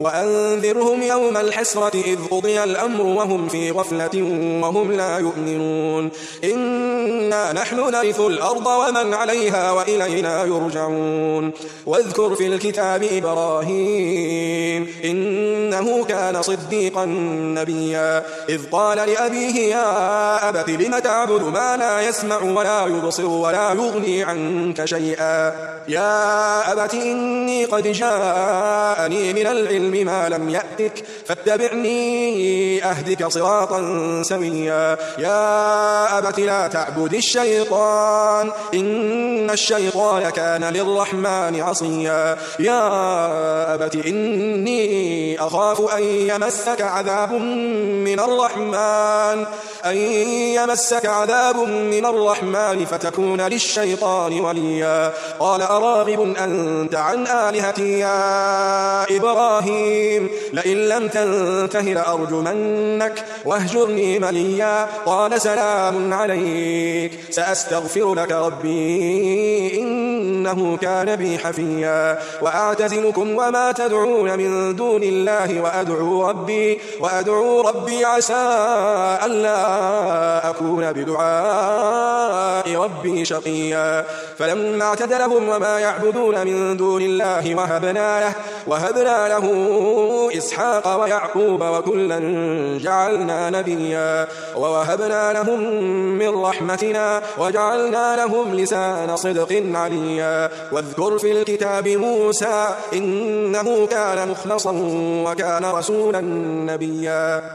وأنذرهم يوم الحسرة إذ قضي الأمر وهم في غفلة وهم لا يؤمنون إنا نحن نرث الأرض ومن عليها وإلينا يرجعون واذكر في الكتاب إبراهيم إنه كان صديقا نبيا إذ قال لأبيه يا أبت لم تعبد ما لا يسمع ولا يبصر ولا يغني عنك شيئا يا أبت إني قد جاءني من العلم ما لم يأتك فاتبعني أهدك صراطا سويا يا أبت لا تعبد الشيطان إن الشيطان كان للرحمن عصيا يا أبت إني أخاف أن يمسك عذاب من الرحمن فتكون للشيطان وليا قال أراغب أنت عن آلهتي يا إبراهيم لئن لم تنته لأرجمنك واهجرني مليا قال سلام عليك سأستغفر لك ربي إنه كان بي حفيا وأعتزلكم وما تدعون من دون الله وأدعو ربي عسى ألا أكون بدعاء ربي شقيا فلما اعتزلهم وما يعبدون من دون الله وهبنا له إسحاق ويعقوب وكلا جعلنا نبيا ووهبنا لهم من رحمتنا وجعلنا لهم لسان صدق عليا واذكر في الكتاب موسى إنه كان مخلصا وكان رسولا نبيا